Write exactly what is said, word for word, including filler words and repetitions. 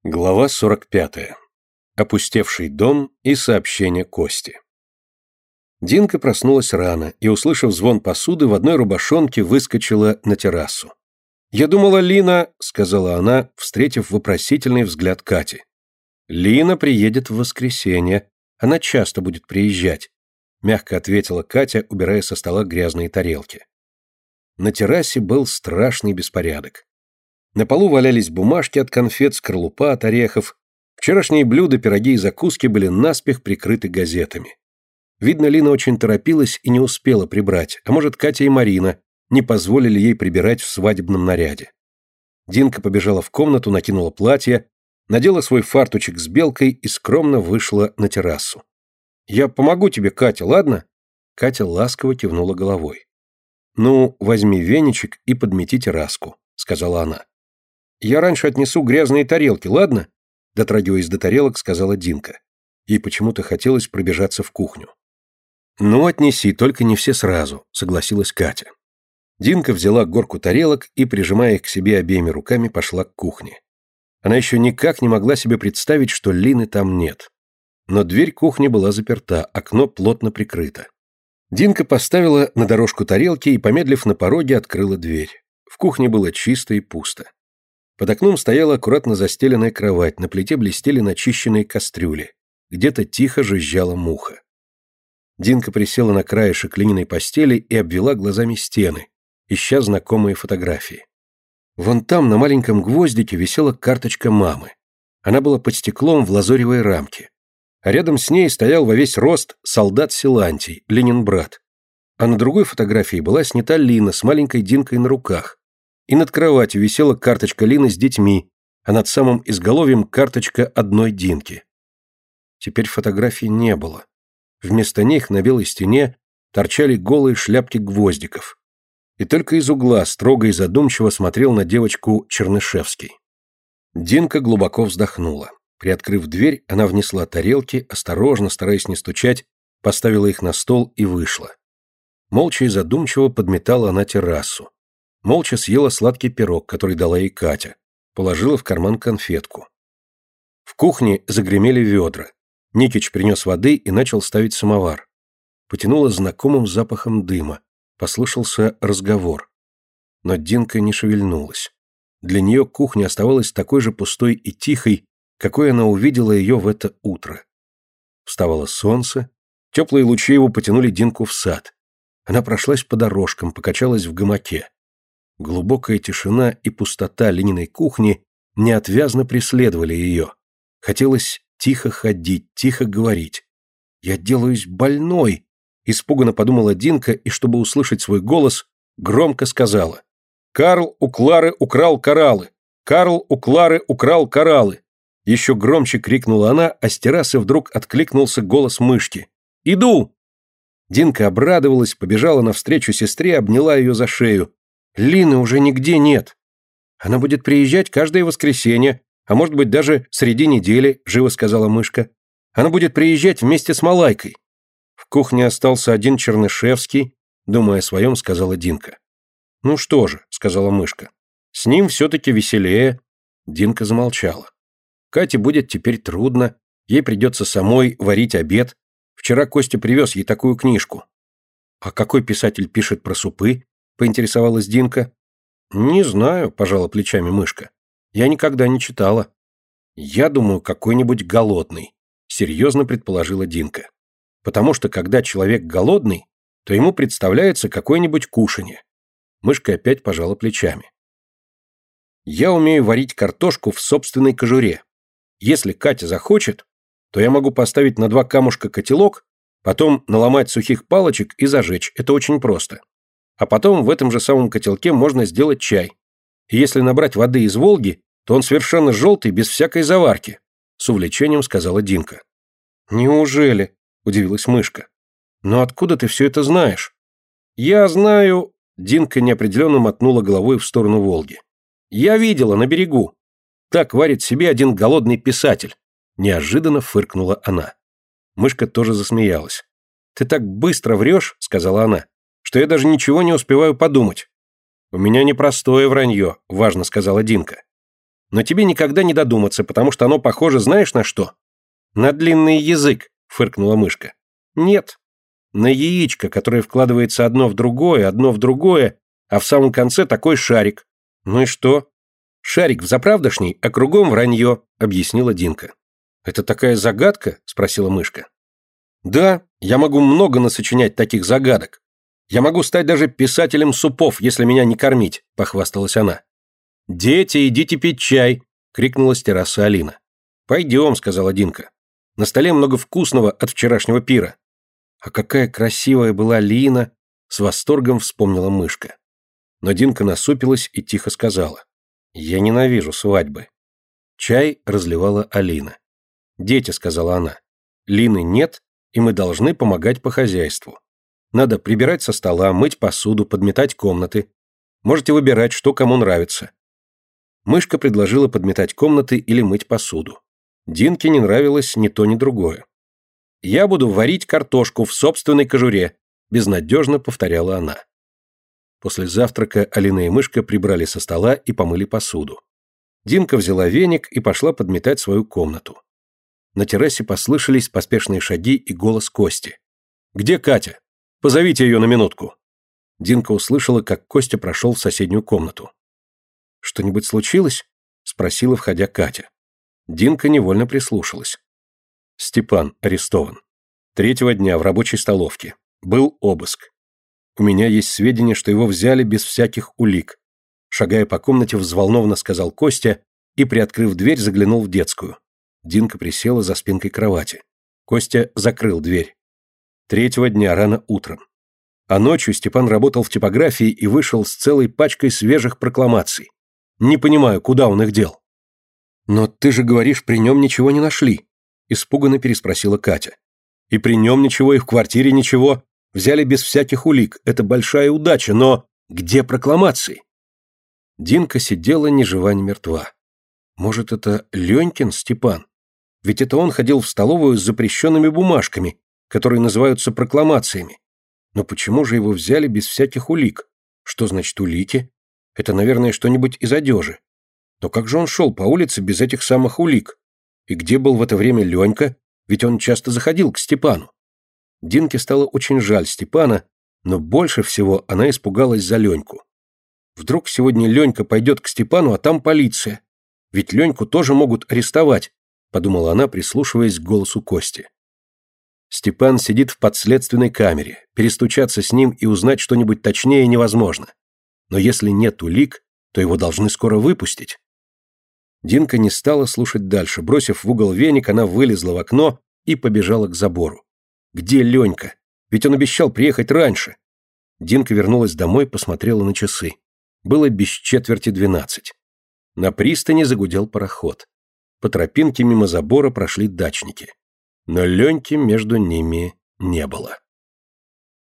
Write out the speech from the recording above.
Глава сорок пятая. Опустевший дом и сообщение Кости. Динка проснулась рано и, услышав звон посуды, в одной рубашонке выскочила на террасу. «Я думала, Лина...» — сказала она, встретив вопросительный взгляд Кати. «Лина приедет в воскресенье. Она часто будет приезжать», — мягко ответила Катя, убирая со стола грязные тарелки. На террасе был страшный беспорядок. На полу валялись бумажки от конфет, скорлупа от орехов. Вчерашние блюда, пироги и закуски были наспех прикрыты газетами. Видно, Лина очень торопилась и не успела прибрать, а может, Катя и Марина не позволили ей прибирать в свадебном наряде. Динка побежала в комнату, накинула платье, надела свой фартучек с белкой и скромно вышла на террасу. «Я помогу тебе, Катя, ладно?» Катя ласково кивнула головой. «Ну, возьми веничек и подмети терраску», — сказала она. «Я раньше отнесу грязные тарелки, ладно?» Дотрагиваясь до тарелок, сказала Динка. Ей почему-то хотелось пробежаться в кухню. «Ну, отнеси, только не все сразу», — согласилась Катя. Динка взяла горку тарелок и, прижимая их к себе обеими руками, пошла к кухне. Она еще никак не могла себе представить, что Лины там нет. Но дверь кухни была заперта, окно плотно прикрыто. Динка поставила на дорожку тарелки и, помедлив на пороге, открыла дверь. В кухне было чисто и пусто. Под окном стояла аккуратно застеленная кровать, на плите блестели начищенные кастрюли. Где-то тихо жужжала муха. Динка присела на краешек Лининой постели и обвела глазами стены, ища знакомые фотографии. Вон там, на маленьком гвоздике, висела карточка мамы. Она была под стеклом в лазоревой рамке. А рядом с ней стоял во весь рост солдат Силантий, Ленин брат. А на другой фотографии была снята Лина с маленькой Динкой на руках. И над кроватью висела карточка Лины с детьми, а над самым изголовьем карточка одной Динки. Теперь фотографий не было. Вместо них на белой стене торчали голые шляпки гвоздиков. И только из угла строго и задумчиво смотрел на девочку Чернышевский. Динка глубоко вздохнула. Приоткрыв дверь, она внесла тарелки, осторожно, стараясь не стучать, поставила их на стол и вышла. Молча и задумчиво подметала она террасу. Молча съела сладкий пирог, который дала ей Катя, положила в карман конфетку. В кухне загремели ведра. Никич принес воды и начал ставить самовар. Потянуло знакомым запахом дыма. Послышался разговор. Но Динка не шевельнулась. Для нее кухня оставалась такой же пустой и тихой, какой она увидела ее в это утро. Вставало солнце, теплые лучи его потянули Динку в сад. Она прошлась по дорожкам, покачалась в гамаке. Глубокая тишина и пустота Лининой кухни неотвязно преследовали ее. Хотелось тихо ходить, тихо говорить. «Я делаюсь больной», — испуганно подумала Динка, и, чтобы услышать свой голос, громко сказала: «Карл у Клары украл кораллы! Карл у Клары украл кораллы!» Еще громче крикнула она, а с террасы вдруг откликнулся голос мышки. «Иду!» Динка обрадовалась, побежала навстречу сестре, обняла ее за шею. «Лины уже нигде нет. Она будет приезжать каждое воскресенье, а может быть даже среди недели», — живо сказала мышка. «Она будет приезжать вместе с Малайкой». В кухне остался один Чернышевский, думая о своем, сказала Динка. «Ну что же», — сказала мышка, — «с ним все-таки веселее». Динка замолчала. Кате будет теперь трудно, ей придется самой варить обед. Вчера Костя привез ей такую книжку. «А какой писатель пишет про супы?» — поинтересовалась Динка. «Не знаю», — пожала плечами мышка. «Я никогда не читала». «Я думаю, какой-нибудь голодный», — серьезно предположила Динка. «Потому что, когда человек голодный, то ему представляется какое-нибудь кушанье». Мышка опять пожала плечами. «Я умею варить картошку в собственной кожуре. Если Катя захочет, то я могу поставить на два камушка котелок, потом наломать сухих палочек и зажечь. Это очень просто. А потом в этом же самом котелке можно сделать чай. И если набрать воды из Волги, то он совершенно желтый, без всякой заварки», — с увлечением сказала Динка. «Неужели?» — удивилась мышка. «Но откуда ты все это знаешь?» «Я знаю...» — Динка неопределенно мотнула головой в сторону Волги. «Я видела на берегу. Так варит себе один голодный писатель», — неожиданно фыркнула она. Мышка тоже засмеялась. «Ты так быстро врешь», — сказала она, — «что я даже ничего не успеваю подумать». «У меня непростое вранье», — важно сказала Динка. Но тебе никогда не додуматься, потому что оно похоже знаешь на что? На длинный язык, фыркнула мышка. Нет. На яичко, которое вкладывается одно в другое, одно в другое, а в самом конце такой шарик. Ну и что? Шарик взаправдошний, а кругом вранье, объяснила Динка. Это такая загадка? Спросила мышка. Да, я могу много насочинять таких загадок. Я могу стать даже писателем супов, если меня не кормить, похвасталась она. Дети, идите пить чай, крикнула с террасы Алина. Пойдем, сказала Динка. На столе много вкусного от вчерашнего пира. А какая красивая была Лина, с восторгом вспомнила мышка. Но Динка насупилась и тихо сказала. Я ненавижу свадьбы. Чай разливала Алина. Дети, сказала она, Лины нет, и мы должны помогать по хозяйству. Надо прибирать со стола, мыть посуду, подметать комнаты. Можете выбирать, что кому нравится. Мышка предложила подметать комнаты или мыть посуду. Динке не нравилось ни то, ни другое. «Я буду варить картошку в собственной кожуре», – безнадежно повторяла она. После завтрака Алина и мышка прибрали со стола и помыли посуду. Динка взяла веник и пошла подметать свою комнату. На террасе послышались поспешные шаги и голос Кости. «Где Катя? Позовите ее на минутку». Динка услышала, как Костя прошел в соседнюю комнату. «Что-нибудь случилось?» – спросила, входя Катя. Динка невольно прислушалась. Степан арестован. Третьего дня в рабочей столовке. Был обыск. У меня есть сведения, что его взяли без всяких улик. Шагая по комнате, взволнованно сказал Костя и, приоткрыв дверь, заглянул в детскую. Динка присела за спинкой кровати. Костя закрыл дверь. Третьего дня рано утром. А ночью Степан работал в типографии и вышел с целой пачкой свежих прокламаций. Не понимаю, куда он их дел. «Но ты же говоришь, при нем ничего не нашли», – испуганно переспросила Катя. «И при нем ничего, и в квартире ничего. Взяли без всяких улик. Это большая удача, но где прокламации?» Динка сидела ни жива, ни мертва. Может, это Ленькин Степан? Ведь это он ходил в столовую с запрещенными бумажками, которые называются прокламациями. Но почему же его взяли без всяких улик? Что значит улики? Это, наверное, что-нибудь из одежи. Но как же он шел по улице без этих самых улик? И где был в это время Ленька? Ведь он часто заходил к Степану. Динке стало очень жаль Степана, но больше всего она испугалась за Леньку. Вдруг сегодня Ленька пойдет к Степану, а там полиция. Ведь Леньку тоже могут арестовать, подумала она, прислушиваясь к голосу Кости. Степан сидит в подследственной камере. Перестучаться с ним и узнать что-нибудь точнее невозможно. Но если нет улик, то его должны скоро выпустить. Динка не стала слушать дальше. Бросив в угол веник, она вылезла в окно и побежала к забору. Где Ленька? Ведь он обещал приехать раньше. Динка вернулась домой, посмотрела на часы. Было без четверти двенадцать. На пристани загудел пароход. По тропинке мимо забора прошли дачники. Но Леньки между ними не было.